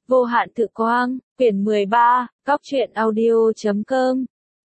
Vô hạn tự quang, quyển 13, góc truyện audio.com.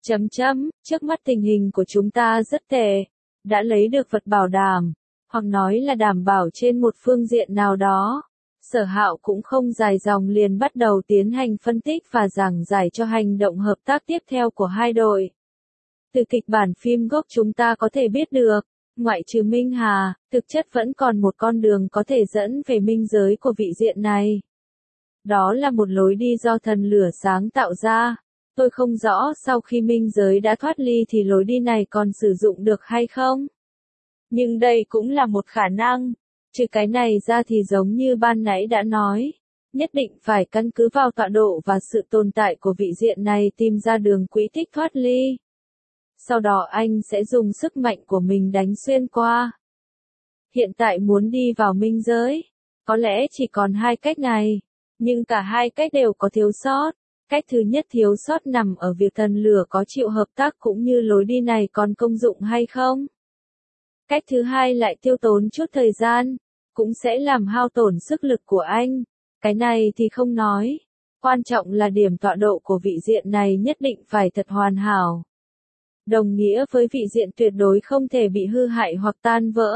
Trước mắt tình hình của chúng ta rất tệ. Đã lấy được vật bảo đảm, hoặc nói là đảm bảo trên một phương diện nào đó. Sở Hạo cũng không dài dòng liền bắt đầu tiến hành phân tích và giảng giải cho hành động hợp tác tiếp theo của hai đội. Từ kịch bản phim gốc chúng ta có thể biết được, ngoại trừ Minh Hà, thực chất vẫn còn một con đường có thể dẫn về minh giới của vị diện này. Đó là một lối đi do thần lửa sáng tạo ra. Tôi không rõ sau khi minh giới đã thoát ly thì lối đi này còn sử dụng được hay không. Nhưng đây cũng là một khả năng. Trừ cái này ra thì giống như ban nãy đã nói, nhất định phải căn cứ vào tọa độ và sự tồn tại của vị diện này tìm ra đường quỹ tích thoát ly. Sau đó anh sẽ dùng sức mạnh của mình đánh xuyên qua. Hiện tại muốn đi vào minh giới, có lẽ chỉ còn hai cách này, nhưng cả hai cách đều có thiếu sót. Cách thứ nhất thiếu sót nằm ở việc thần lửa có chịu hợp tác cũng như lối đi này còn công dụng hay không. Cách thứ hai lại tiêu tốn chút thời gian, cũng sẽ làm hao tổn sức lực của anh. Cái này thì không nói. Quan trọng là điểm tọa độ của vị diện này nhất định phải thật hoàn hảo. Đồng nghĩa với vị diện tuyệt đối không thể bị hư hại hoặc tan vỡ.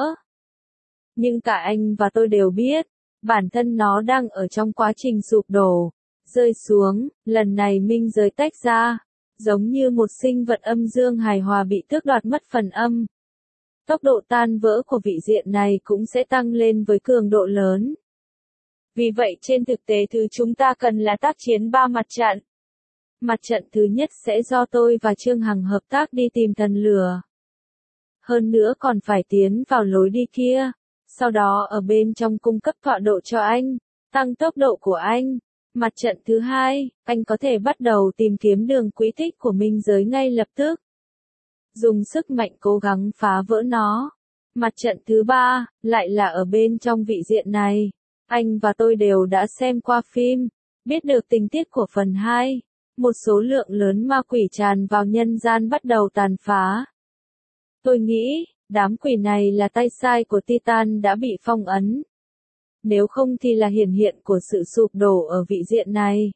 Nhưng cả anh và tôi đều biết, bản thân nó đang ở trong quá trình sụp đổ, rơi xuống. Lần này minh giới tách ra, giống như một sinh vật âm dương hài hòa bị tước đoạt mất phần âm. Tốc độ tan vỡ của vị diện này cũng sẽ tăng lên với cường độ lớn. Vì vậy trên thực tế thứ chúng ta cần là tác chiến 3 mặt trận. Mặt trận thứ nhất sẽ do tôi và Trương Hằng hợp tác đi tìm thần lửa. Hơn nữa còn phải tiến vào lối đi kia, sau đó ở bên trong cung cấp tọa độ cho anh, tăng tốc độ của anh. Mặt trận thứ hai, anh có thể bắt đầu tìm kiếm đường quỹ tích của minh giới ngay lập tức. Dùng sức mạnh cố gắng phá vỡ nó. Mặt trận thứ ba, lại là ở bên trong vị diện này. Anh và tôi đều đã xem qua phim, biết được tình tiết của phần 2. Một số lượng lớn ma quỷ tràn vào nhân gian bắt đầu tàn phá. Tôi nghĩ, đám quỷ này là tay sai của Titan đã bị phong ấn. Nếu không thì là hiển hiện của sự sụp đổ ở vị diện này.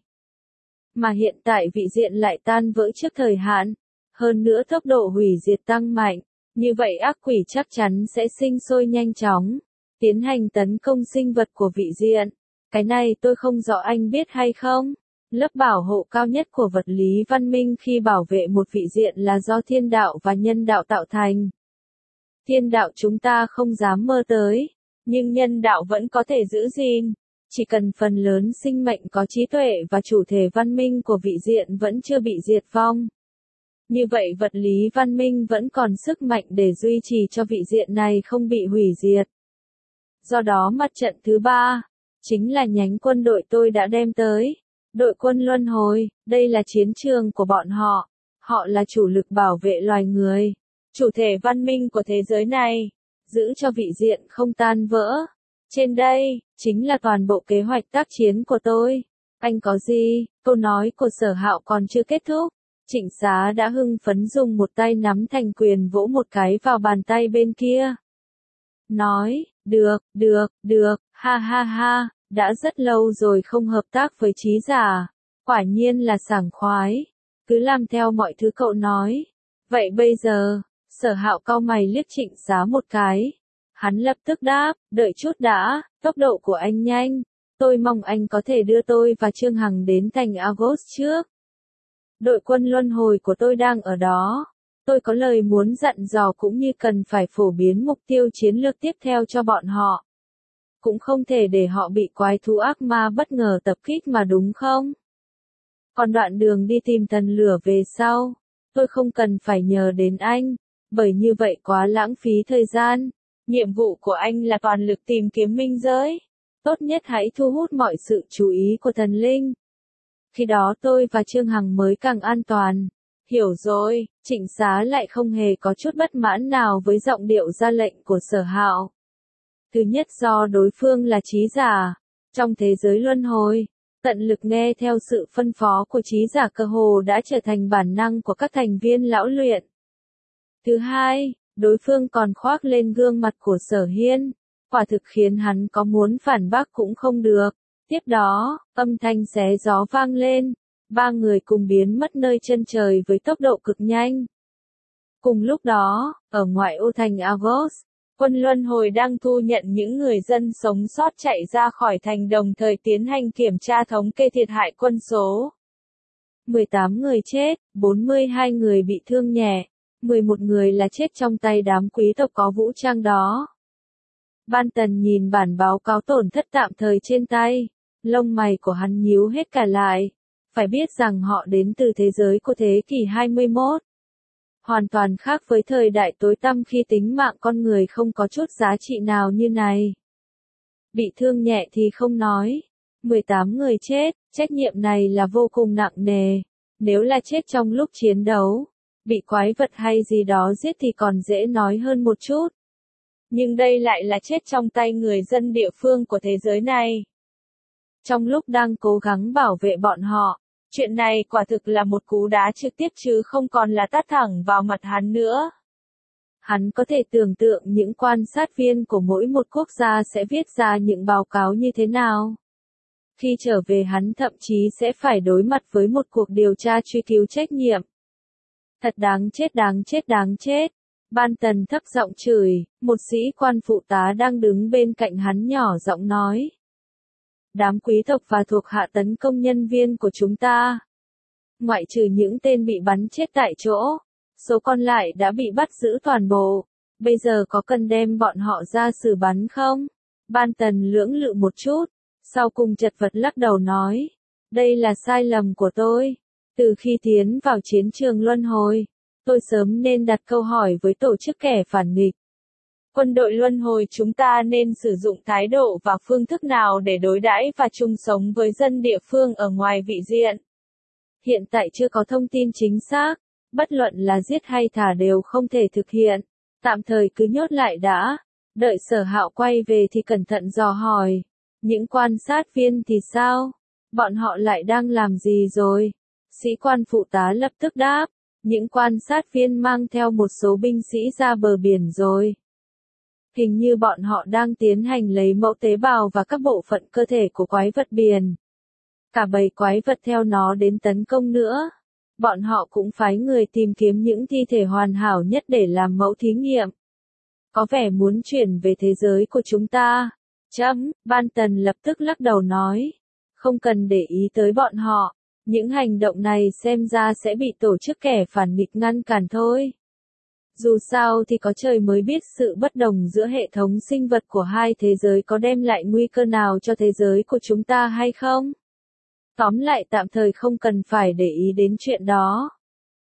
Mà hiện tại vị diện lại tan vỡ trước thời hạn. Hơn nữa tốc độ hủy diệt tăng mạnh. Như vậy ác quỷ chắc chắn sẽ sinh sôi nhanh chóng, tiến hành tấn công sinh vật của vị diện. Cái này tôi không rõ anh biết hay không. Lớp bảo hộ cao nhất của vật lý văn minh khi bảo vệ một vị diện là do thiên đạo và nhân đạo tạo thành. Thiên đạo chúng ta không dám mơ tới, nhưng nhân đạo vẫn có thể giữ gìn. Chỉ cần phần lớn sinh mệnh có trí tuệ và chủ thể văn minh của vị diện vẫn chưa bị diệt vong. Như vậy vật lý văn minh vẫn còn sức mạnh để duy trì cho vị diện này không bị hủy diệt. Do đó mặt trận thứ ba, chính là nhánh quân đội tôi đã đem tới. Đội quân luân hồi, đây là chiến trường của bọn họ. Họ là chủ lực bảo vệ loài người, chủ thể văn minh của thế giới này, giữ cho vị diện không tan vỡ. Trên đây, chính là toàn bộ kế hoạch tác chiến của tôi. Anh có gì? Câu nói của Sở Hạo còn chưa kết thúc. Trịnh Xá đã hưng phấn dùng một tay nắm thành quyền vỗ một cái vào bàn tay bên kia. Nói, được, ha ha ha, đã rất lâu rồi không hợp tác với Trí Giả. Quả nhiên là sảng khoái. Cứ làm theo mọi thứ cậu nói. Vậy bây giờ, Sở Hạo cau mày liếc Trịnh Xá một cái. Hắn lập tức đáp, đợi chút đã, tốc độ của anh nhanh. Tôi mong anh có thể đưa tôi và Trương Hằng đến thành Argos trước. Đội quân luân hồi của tôi đang ở đó. Tôi có lời muốn dặn dò cũng như cần phải phổ biến mục tiêu chiến lược tiếp theo cho bọn họ. Cũng không thể để họ bị quái thú ác ma bất ngờ tập kích mà đúng không? Còn đoạn đường đi tìm thần lửa về sau, tôi không cần phải nhờ đến anh, bởi như vậy quá lãng phí thời gian. Nhiệm vụ của anh là toàn lực tìm kiếm minh giới. Tốt nhất hãy thu hút mọi sự chú ý của thần linh. Khi đó tôi và Trương Hằng mới càng an toàn. Hiểu rồi, Trịnh Xá lại không hề có chút bất mãn nào với giọng điệu ra lệnh của Sở Hạo. Thứ nhất do đối phương là Trí Giả. Trong thế giới luân hồi, tận lực nghe theo sự phân phó của Trí Giả cơ hồ đã trở thành bản năng của các thành viên lão luyện. Thứ hai, đối phương còn khoác lên gương mặt của Sở Hiên. Quả thực khiến hắn có muốn phản bác cũng không được. Tiếp đó, âm thanh xé gió vang lên, ba người cùng biến mất nơi chân trời với tốc độ cực nhanh. Cùng lúc đó, ở ngoại ô thành Argos, quân luân hồi đang thu nhận những người dân sống sót chạy ra khỏi thành đồng thời tiến hành kiểm tra thống kê thiệt hại quân số. 18 người chết, 42 người bị thương nhẹ, 11 người là chết trong tay đám quý tộc có vũ trang đó. Ban Tần nhìn bản báo cáo tổn thất tạm thời trên tay, lông mày của hắn nhíu hết cả lại. Phải biết rằng họ đến từ thế giới của thế kỷ 21. Hoàn toàn khác với thời đại tối tăm khi tính mạng con người không có chút giá trị nào như này. Bị thương nhẹ thì không nói. 18 người chết, trách nhiệm này là vô cùng nặng nề. Nếu là chết trong lúc chiến đấu, bị quái vật hay gì đó giết thì còn dễ nói hơn một chút. Nhưng đây lại là chết trong tay người dân địa phương của thế giới này. Trong lúc đang cố gắng bảo vệ bọn họ, chuyện này quả thực là một cú đá trực tiếp chứ không còn là tát thẳng vào mặt hắn nữa. Hắn có thể tưởng tượng những quan sát viên của mỗi một quốc gia sẽ viết ra những báo cáo như thế nào. Khi trở về hắn thậm chí sẽ phải đối mặt với một cuộc điều tra truy cứu trách nhiệm. Thật đáng chết đáng chết đáng chết. Ban Tần thấp giọng chửi, một sĩ quan phụ tá đang đứng bên cạnh hắn nhỏ giọng nói. Đám quý tộc và thuộc hạ tấn công nhân viên của chúng ta. Ngoại trừ những tên bị bắn chết tại chỗ, số còn lại đã bị bắt giữ toàn bộ. Bây giờ có cần đem bọn họ ra xử bắn không? Ban Tần lưỡng lự một chút, sau cùng chật vật lắc đầu nói. Đây là sai lầm của tôi. Từ khi tiến vào chiến trường luân hồi, tôi sớm nên đặt câu hỏi với tổ chức kẻ phản nghịch. Quân đội luân hồi chúng ta nên sử dụng thái độ và phương thức nào để đối đãi và chung sống với dân địa phương ở ngoài vị diện. Hiện tại chưa có thông tin chính xác, bất luận là giết hay thả đều không thể thực hiện. Tạm thời cứ nhốt lại đã, đợi Sở Hạo quay về thì cẩn thận dò hỏi. Những quan sát viên thì sao? Bọn họ lại đang làm gì rồi? Sĩ quan phụ tá lập tức đáp. Những quan sát viên mang theo một số binh sĩ ra bờ biển rồi. Hình như bọn họ đang tiến hành lấy mẫu tế bào và các bộ phận cơ thể của quái vật biển. Cả bầy quái vật theo nó đến tấn công nữa. Bọn họ cũng phái người tìm kiếm những thi thể hoàn hảo nhất để làm mẫu thí nghiệm. Có vẻ muốn chuyển về thế giới của chúng ta. Ban Tần lập tức lắc đầu nói. Không cần để ý tới bọn họ. Những hành động này xem ra sẽ bị tổ chức kẻ phản nghịch ngăn cản thôi. Dù sao thì có trời mới biết sự bất đồng giữa hệ thống sinh vật của hai thế giới có đem lại nguy cơ nào cho thế giới của chúng ta hay không. Tóm lại tạm thời không cần phải để ý đến chuyện đó.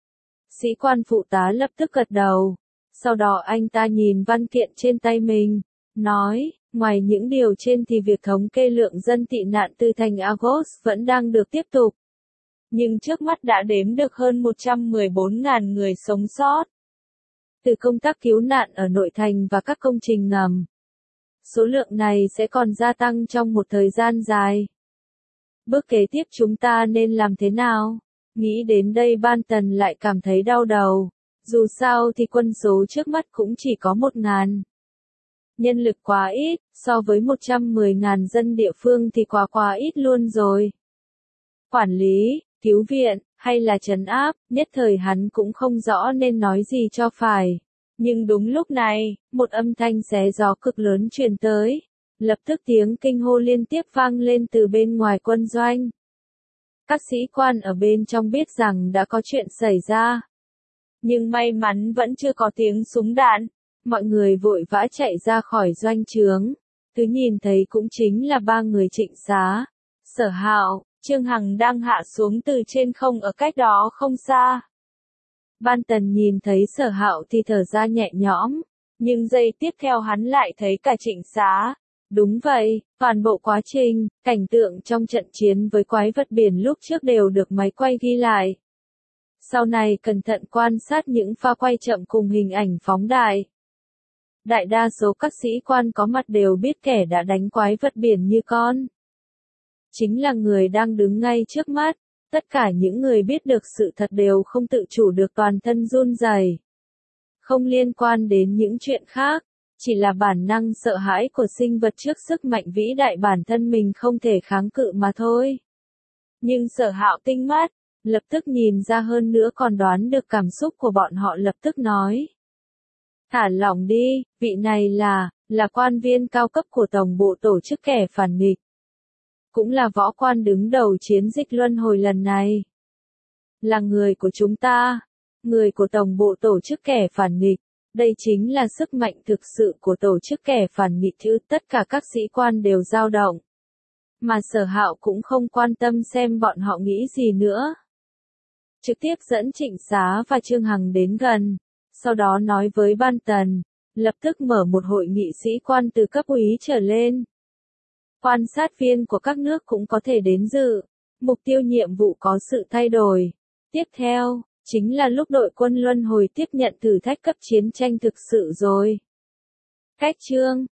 Sĩ quan phụ tá lập tức gật đầu. Sau đó anh ta nhìn văn kiện trên tay mình, nói, ngoài những điều trên thì việc thống kê lượng dân tị nạn từ thành Argos vẫn đang được tiếp tục. Nhưng trước mắt đã đếm được hơn 114.000 người sống sót. Từ công tác cứu nạn ở nội thành và các công trình ngầm. Số lượng này sẽ còn gia tăng trong một thời gian dài. Bước kế tiếp chúng ta nên làm thế nào? Nghĩ đến đây Ban Tần lại cảm thấy đau đầu. Dù sao thì quân số trước mắt cũng chỉ có 1.000. Nhân lực quá ít, so với 110.000 dân địa phương thì quá ít luôn rồi. Quản lý, cứu viện, hay là trấn áp, nhất thời hắn cũng không rõ nên nói gì cho phải. Nhưng đúng lúc này, một âm thanh xé gió cực lớn truyền tới. Lập tức tiếng kinh hô liên tiếp vang lên từ bên ngoài quân doanh. Các sĩ quan ở bên trong biết rằng đã có chuyện xảy ra. Nhưng may mắn vẫn chưa có tiếng súng đạn. Mọi người vội vã chạy ra khỏi doanh trướng. Thứ nhìn thấy cũng chính là ba người Trịnh Xá, Sở Hạo, Trương Hằng đang hạ xuống từ trên không ở cách đó không xa. Ban Tần nhìn thấy Sở Hạo thì thở ra nhẹ nhõm. Nhưng giây tiếp theo hắn lại thấy cả Trịnh Xá. Đúng vậy, toàn bộ quá trình, cảnh tượng trong trận chiến với quái vật biển lúc trước đều được máy quay ghi lại. Sau này cẩn thận quan sát những pha quay chậm cùng hình ảnh phóng đại. Đại đa số các sĩ quan có mặt đều biết kẻ đã đánh quái vật biển như con. Chính là người đang đứng ngay trước mắt. Tất cả những người biết được sự thật đều không tự chủ được toàn thân run rẩy. Không liên quan đến những chuyện khác. chỉ là bản năng sợ hãi của sinh vật trước sức mạnh vĩ đại bản thân mình không thể kháng cự mà thôi. Nhưng Sở Hạo tinh mắt, lập tức nhìn ra hơn nữa còn đoán được cảm xúc của bọn họ lập tức nói. Thả lỏng đi, vị này là quan viên cao cấp của tổng bộ tổ chức kẻ phản nghịch. Cũng là võ quan đứng đầu chiến dịch luân hồi lần này. Là người của chúng ta, người của tổng bộ tổ chức kẻ phản nghịch. Đây chính là sức mạnh thực sự của tổ chức kẻ phản nghịch chứ, tất cả các sĩ quan đều dao động. Mà Sở Hạo cũng không quan tâm xem bọn họ nghĩ gì nữa. Trực tiếp dẫn Trịnh Xá và Trương Hằng đến gần, sau đó nói với Ban Tần, lập tức mở một hội nghị sĩ quan từ cấp úy trở lên. Quan sát viên của các nước cũng có thể đến dự, mục tiêu nhiệm vụ có sự thay đổi. Tiếp theo, chính là lúc đội quân luân hồi tiếp nhận thử thách cấp chiến tranh thực sự rồi. Cách chương